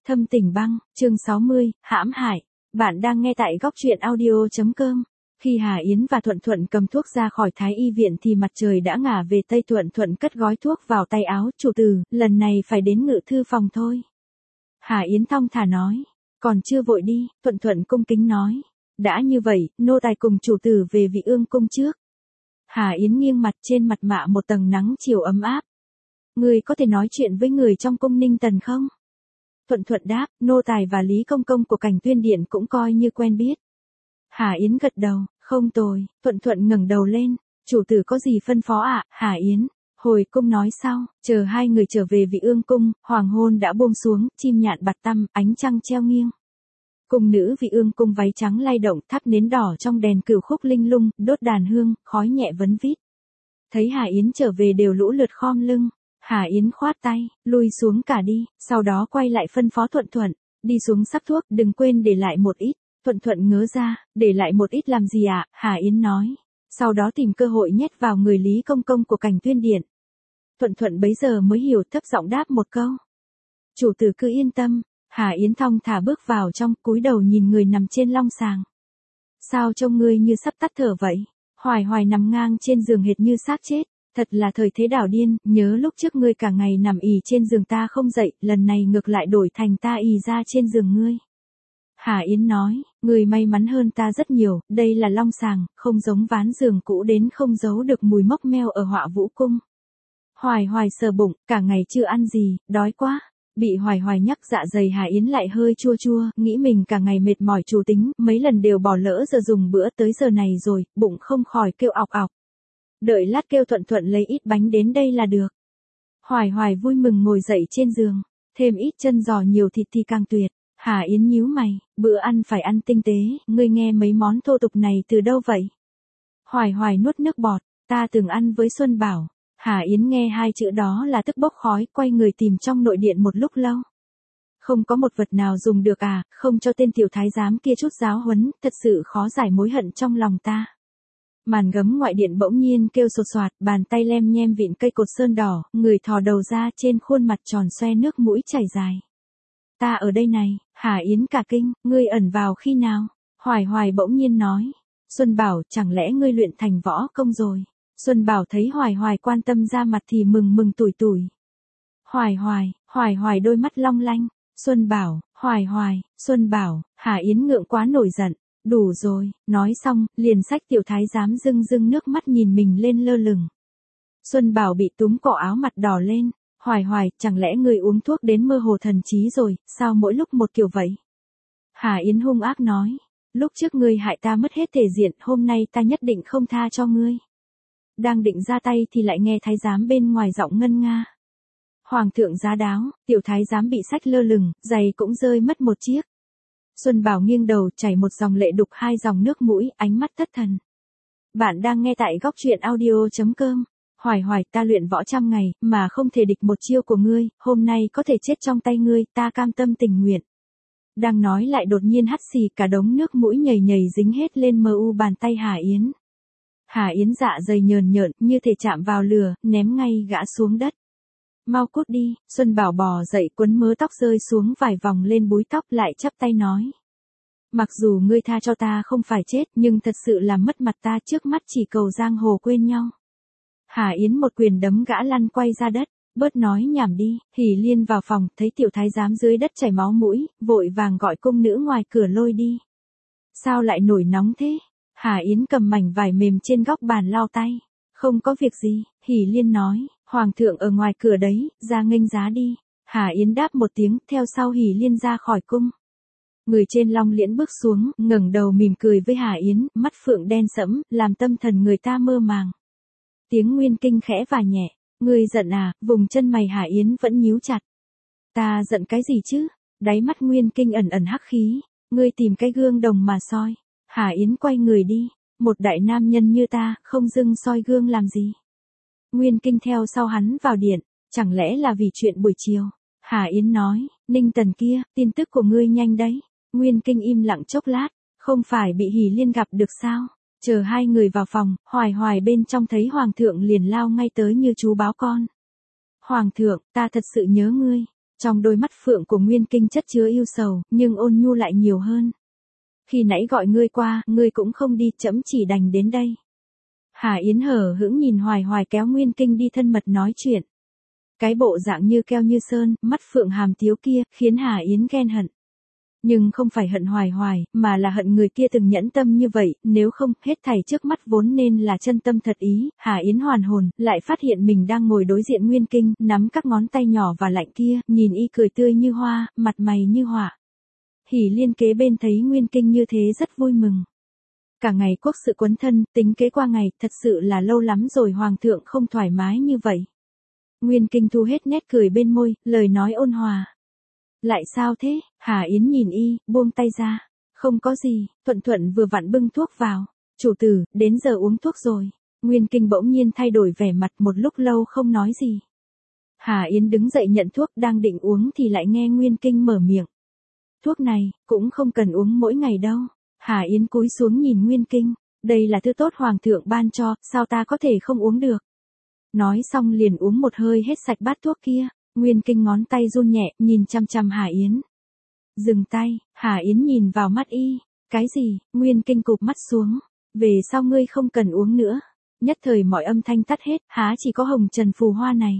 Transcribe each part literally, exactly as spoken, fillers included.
Thâm Tình Băng, chương sáu mươi, hãm hại. Bạn đang nghe tại góc truyện audio.com. Khi Hà Yến và Thuận Thuận cầm thuốc ra khỏi Thái y viện thì mặt trời đã ngả về Tây. Thuận Thuận cất gói thuốc vào tay áo. Chủ tử, lần này phải đến ngự thư phòng thôi. Hà Yến thong thả nói. Còn chưa vội đi, Thuận Thuận cung kính nói. Đã như vậy, nô tài cùng chủ tử về Vị Ương cung trước. Hà Yến nghiêng mặt, trên mặt mạ một tầng nắng chiều ấm áp. Người có thể nói chuyện với người trong cung Ninh Tần không? Thuận Thuận đáp, nô tài và Lý Công Công của Cảnh Tuyên Điện cũng coi như quen biết. Hà Yến gật đầu, không tồi. Thuận Thuận ngẩng đầu lên, chủ tử có gì phân phó ạ? À? Hà Yến, hồi cung nói sau. Chờ hai người trở về Vị Ương cung, hoàng hôn đã buông xuống, chim nhạn bạt tăm, ánh trăng treo nghiêng. Cung nữ Vị Ương cung váy trắng lay động, thắp nến đỏ trong đèn cửu khúc linh lung, đốt đàn hương, khói nhẹ vấn vít. Thấy Hà Yến trở về đều lũ lượt khom lưng. Hà Yến khoát tay, lui xuống cả đi, sau đó quay lại phân phó Thuận Thuận, đi xuống sắc thuốc, đừng quên để lại một ít. Thuận Thuận ngớ ra, để lại một ít làm gì ạ? À? Hà Yến nói, sau đó tìm cơ hội nhét vào người Lý Công Công của Cảnh Tuyên Điện. Thuận Thuận bấy giờ mới hiểu, thấp giọng đáp một câu. Chủ tử cứ yên tâm. Hà Yến thong thả bước vào trong, cúi đầu nhìn người nằm trên long sàng. Sao trông ngươi như sắp tắt thở vậy? Hoài Hoài nằm ngang trên giường hệt như xác chết. Thật là thời thế đảo điên, nhớ lúc trước ngươi cả ngày nằm ì trên giường ta không dậy, lần này ngược lại đổi thành ta ì ra trên giường ngươi. Hà Yến nói, ngươi may mắn hơn ta rất nhiều, đây là long sàng, không giống ván giường cũ đến không giấu được mùi mốc meo ở Họa Vũ cung. Hoài Hoài sờ bụng, cả ngày chưa ăn gì, đói quá. Bị Hoài Hoài nhắc dạ dày Hà Yến lại hơi chua chua, nghĩ mình cả ngày mệt mỏi chủ tính, mấy lần đều bỏ lỡ giờ dùng bữa tới giờ này rồi, bụng không khỏi kêu ọc ọc. Đợi lát kêu Thuận Thuận lấy ít bánh đến đây là được. Hoài Hoài vui mừng ngồi dậy trên giường, thêm ít chân giò nhiều thịt thì càng tuyệt. Hà Yến nhíu mày, bữa ăn phải ăn tinh tế, ngươi nghe mấy món thô tục này từ đâu vậy? Hoài Hoài nuốt nước bọt, ta từng ăn với Xuân Bảo. Hà Yến nghe hai chữ đó là tức bốc khói, quay người tìm trong nội điện một lúc lâu. Không có một vật nào dùng được à, không cho tên tiểu thái giám kia chút giáo huấn, thật sự khó giải mối hận trong lòng ta. Màn gấm ngoại điện bỗng nhiên kêu sột soạt, bàn tay lem nhem vịn cây cột sơn đỏ, người thò đầu ra, trên khuôn mặt tròn xoe nước mũi chảy dài. Ta ở đây này. Hà Yến cả kinh, ngươi ẩn vào khi nào? Hoài Hoài bỗng nhiên nói. Xuân Bảo, chẳng lẽ ngươi luyện thành võ công rồi? Xuân Bảo thấy Hoài Hoài quan tâm ra mặt thì mừng mừng tủi tủi. Hoài Hoài, Hoài Hoài đôi mắt long lanh. Xuân Bảo, Hoài Hoài, Xuân Bảo. Hà Yến ngượng quá nổi giận. Đủ rồi, nói xong, liền xách tiểu thái giám rưng rưng nước mắt nhìn mình lên lơ lửng. Xuân Bảo bị túm cổ áo mặt đỏ lên. Hoài Hoài, chẳng lẽ người uống thuốc đến mơ hồ thần trí rồi, sao mỗi lúc một kiểu vậy? Hà Yến hung ác nói, lúc trước ngươi hại ta mất hết thể diện, hôm nay ta nhất định không tha cho ngươi. Đang định ra tay thì lại nghe thái giám bên ngoài giọng ngân nga. Hoàng thượng giá đáo, tiểu thái giám bị xách lơ lửng, giày cũng rơi mất một chiếc. Xuân Bảo nghiêng đầu, chảy một dòng lệ đục hai dòng nước mũi, ánh mắt thất thần. Bạn đang nghe tại góc truyện audio.com. Hoài Hoài, ta luyện võ trăm ngày, mà không thể địch một chiêu của ngươi, hôm nay có thể chết trong tay ngươi, ta cam tâm tình nguyện. Đang nói lại đột nhiên hắt xì, cả đống nước mũi nhầy nhầy dính hết lên mờ u bàn tay Hà Yến. Hà Yến dạ dày nhờn nhợn, như thể chạm vào lửa, ném ngay gã xuống đất. Mau cút đi. Xuân Bảo bò dậy, quấn mớ tóc rơi xuống vài vòng lên búi tóc, lại chắp tay nói. Mặc dù ngươi tha cho ta không phải chết, nhưng thật sự làm mất mặt ta, trước mắt chỉ cầu giang hồ quên nhau. Hà Yến một quyền đấm gã lăn quay ra đất, bớt nói nhảm đi. Hỉ Liên vào phòng, thấy tiểu thái giám dưới đất chảy máu mũi, vội vàng gọi cung nữ ngoài cửa lôi đi. Sao lại nổi nóng thế? Hà Yến cầm mảnh vải mềm trên góc bàn lau tay. Không có việc gì. Hỉ Liên nói, hoàng thượng ở ngoài cửa đấy, ra nghênh giá đi. Hà Yến đáp một tiếng, theo sau Hỉ Liên ra khỏi cung. Người trên long liễn bước xuống, ngẩng đầu mỉm cười với Hà Yến, mắt phượng đen sẫm, làm tâm thần người ta mơ màng. Tiếng Nguyên Kinh khẽ và nhẹ, ngươi giận à? Vùng chân mày Hà Yến vẫn nhíu chặt. Ta giận cái gì chứ? Đáy mắt Nguyên Kinh ẩn ẩn hắc khí, ngươi tìm cái gương đồng mà soi. Hà Yến quay người đi, một đại nam nhân như ta, không dưng soi gương làm gì? Nguyên Kinh theo sau hắn vào điện, chẳng lẽ là vì chuyện buổi chiều? Hà Yến nói, Ninh Tần kia, tin tức của ngươi nhanh đấy. Nguyên Kinh im lặng chốc lát, không phải bị Hỉ Liên gặp được sao? Chờ hai người vào phòng, Hoài Hoài bên trong thấy Hoàng thượng liền lao ngay tới như chú báo con. Hoàng thượng, ta thật sự nhớ ngươi. Trong đôi mắt phượng của Nguyên Kinh chất chứa yêu sầu, nhưng ôn nhu lại nhiều hơn. Khi nãy gọi ngươi qua, ngươi cũng không đi, trẫm chỉ đành đến đây. Hà Yến hờ hững nhìn Hoài Hoài kéo Nguyên Kinh đi thân mật nói chuyện. Cái bộ dạng như keo như sơn, mắt phượng hàm tiếu kia, khiến Hà Yến ghen hận. Nhưng không phải hận Hoài Hoài, mà là hận người kia từng nhẫn tâm như vậy, nếu không, hết thảy trước mắt vốn nên là chân tâm thật ý. Hà Yến hoàn hồn, lại phát hiện mình đang ngồi đối diện Nguyên Kinh, nắm các ngón tay nhỏ và lạnh kia, nhìn y cười tươi như hoa, mặt mày như họa. Hỉ Liên kế bên thấy Nguyên Kinh như thế rất vui mừng. Cả ngày quốc sự quấn thân, tính kế qua ngày, thật sự là lâu lắm rồi Hoàng thượng không thoải mái như vậy. Nguyên Kinh thu hết nét cười bên môi, lời nói ôn hòa. Lại sao thế? Hà Yến nhìn y, buông tay ra. Không có gì, Thuận Thuận vừa vặn bưng thuốc vào. Chủ tử, đến giờ uống thuốc rồi. Nguyên Kinh bỗng nhiên thay đổi vẻ mặt, một lúc lâu không nói gì. Hà Yến đứng dậy nhận thuốc, đang định uống thì lại nghe Nguyên Kinh mở miệng. Thuốc này, cũng không cần uống mỗi ngày đâu. Hà Yến cúi xuống nhìn Nguyên Kinh. Đây là thứ tốt Hoàng thượng ban cho, sao ta có thể không uống được. Nói xong liền uống một hơi hết sạch bát thuốc kia. Nguyên Kinh ngón tay run nhẹ, nhìn chăm chăm Hà Yến. Dừng tay, Hà Yến nhìn vào mắt y. Cái gì? Nguyên Kinh cụp mắt xuống. Về sau ngươi không cần uống nữa. Nhất thời mọi âm thanh tắt hết, há chỉ có hồng trần phù hoa này.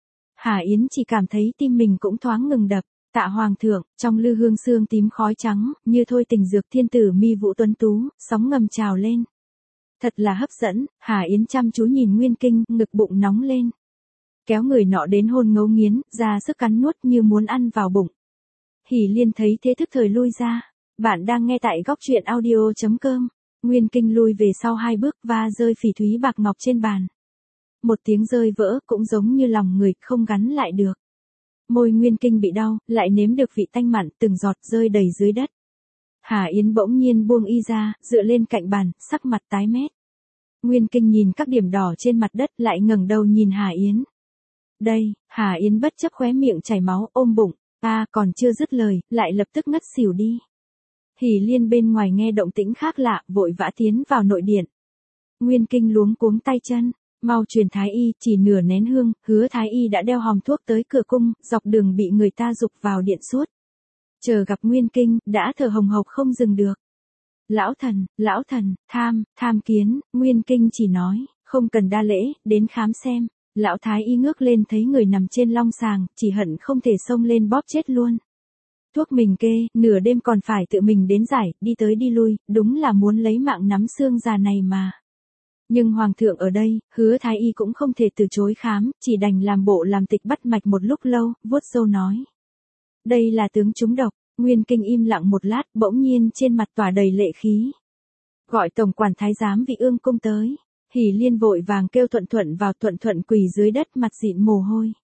Hà Yến chỉ cảm thấy tim mình cũng thoáng ngừng đập. Tạ Hoàng thượng, trong lư hương sương tím khói trắng, như thôi tình dược thiên tử mi vũ tuấn tú, sóng ngầm trào lên. Thật là hấp dẫn, Hà Yến chăm chú nhìn Nguyên Kinh, ngực bụng nóng lên. Kéo người nọ đến hôn ngấu nghiến, ra sức cắn nuốt như muốn ăn vào bụng. Hỉ Liên thấy thế thức thời lui ra. Bạn đang nghe tại góc truyện audio chấm com. Nguyên Kinh lui về sau hai bước và rơi phỉ thúy bạc ngọc trên bàn. Một tiếng rơi vỡ cũng giống như lòng người không gắn lại được. Môi Nguyên Kinh bị đau, lại nếm được vị tanh mặn từng giọt rơi đầy dưới đất. Hà Yến bỗng nhiên buông y ra, dựa lên cạnh bàn, sắc mặt tái mét. Nguyên Kinh nhìn các điểm đỏ trên mặt đất lại ngẩng đầu nhìn Hà Yến. Đây, Hà Yến bất chấp khóe miệng chảy máu ôm bụng, ta còn chưa dứt lời, lại lập tức ngất xỉu đi. Hỉ Liên bên ngoài nghe động tĩnh khác lạ, vội vã tiến vào nội điện. Nguyên Kinh luống cuống tay chân, mau truyền thái y, chỉ nửa nén hương, Hứa thái y đã đeo hòm thuốc tới cửa cung, dọc đường bị người ta giục vào điện suốt. Chờ gặp Nguyên Kinh, đã thở hồng hộc không dừng được. Lão thần, lão thần, tham, tham kiến, Nguyên Kinh chỉ nói, không cần đa lễ, đến khám xem. Lão thái y ngước lên thấy người nằm trên long sàng, chỉ hận không thể xông lên bóp chết luôn. Thuốc mình kê, nửa đêm còn phải tự mình đến giải, đi tới đi lui, đúng là muốn lấy mạng nắm xương già này mà. Nhưng Hoàng thượng ở đây, Hứa thái y cũng không thể từ chối khám, chỉ đành làm bộ làm tịch bắt mạch một lúc lâu, vuốt râu nói. Đây là tướng trúng độc. Nguyên Kinh im lặng một lát, bỗng nhiên trên mặt tỏa đầy lệ khí. Gọi tổng quản thái giám Vị Ương cung tới. Hỉ Liên vội vàng kêu Thuận Thuận vào, Thuận Thuận quỳ dưới đất mặt dịn mồ hôi.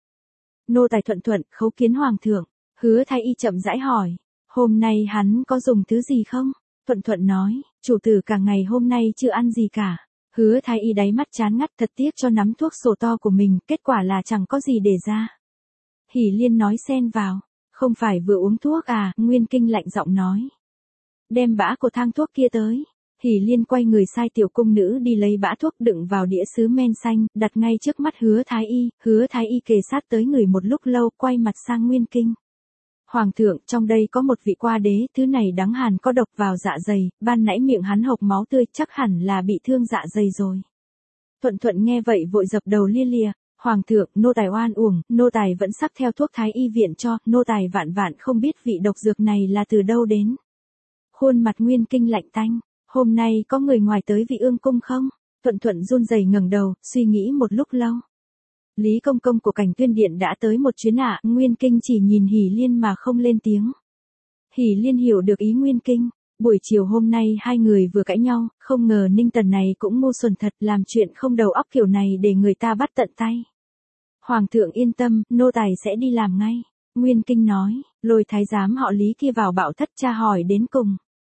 Nô tài Thuận Thuận, khấu kiến Hoàng thượng. Hứa thái y chậm rãi hỏi, hôm nay hắn có dùng thứ gì không? Thuận Thuận nói, chủ tử cả ngày hôm nay chưa ăn gì cả. Hứa thái y đáy mắt chán ngắt, thật tiếc cho nắm thuốc sổ to của mình, kết quả là chẳng có gì để ra. Hỉ Liên nói xen vào, không phải vừa uống thuốc à? Nguyên Kinh lạnh giọng nói. Đem bã của thang thuốc kia tới. Hỉ Liên quay người sai tiểu cung nữ đi lấy bã thuốc đựng vào đĩa sứ men xanh, đặt ngay trước mắt Hứa thái y. Hứa thái y kề sát tới người một lúc lâu, quay mặt sang Nguyên Kinh. Hoàng thượng, trong đây có một vị qua đế, thứ này đắng hàn có độc vào dạ dày, ban nãy miệng hắn hộc máu tươi, chắc hẳn là bị thương dạ dày rồi. Thuận Thuận nghe vậy vội dập đầu lia lịa. Hoàng thượng, nô tài oan uổng, nô tài vẫn sắp theo thuốc thái y viện cho, nô tài vạn vạn không biết vị độc dược này là từ đâu đến. Khuôn mặt Nguyên Kinh lạnh tanh, hôm nay có người ngoài tới Vị Ương cung không? Thuận Thuận run rẩy ngẩng đầu, suy nghĩ một lúc lâu. Lý công công của Cảnh Tuyên điện đã tới một chuyến ạ. Nguyên Kinh chỉ nhìn Hỉ Liên mà không lên tiếng. Hỉ Liên hiểu được ý Nguyên Kinh. Buổi chiều hôm nay hai người vừa cãi nhau, không ngờ Ninh Tần này cũng ngu xuẩn thật, làm chuyện không đầu óc kiểu này để người ta bắt tận tay. Hoàng thượng yên tâm, nô tài sẽ đi làm ngay. Nguyên Kinh nói, lôi thái giám họ Lý kia vào bảo thất tra hỏi đến cùng.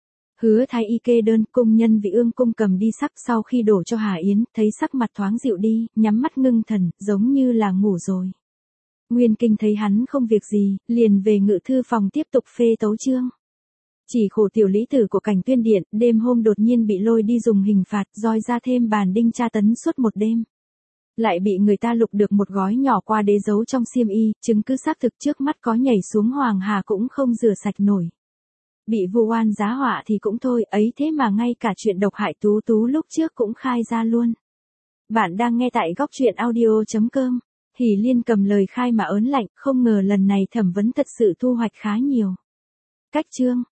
Hứa thái y kê đơn, cung nhân Vị Ương cung cầm đi sắc, sau khi đổ cho Hà Yến, thấy sắc mặt thoáng dịu đi, nhắm mắt ngưng thần, giống như là ngủ rồi. Nguyên Kinh thấy hắn không việc gì, liền về ngự thư phòng tiếp tục phê tấu chương. Chỉ khổ tiểu lý tử của Cảnh Tuyên điện, đêm hôm đột nhiên bị lôi đi dùng hình phạt, roi ra thêm bàn đinh tra tấn suốt một đêm. Lại bị người ta lục được một gói nhỏ qua đế giấu trong xiêm y, chứng cứ xác thực trước mắt có nhảy xuống Hoàng Hà cũng không rửa sạch nổi. Bị vu oan giá họa thì cũng thôi, ấy thế mà ngay cả chuyện độc hại Tú Tú lúc trước cũng khai ra luôn. Bạn đang nghe tại góc truyện audio chấm com. Hỷ Liên cầm lời khai mà ớn lạnh, không ngờ lần này thẩm vấn thật sự thu hoạch khá nhiều. Cách chương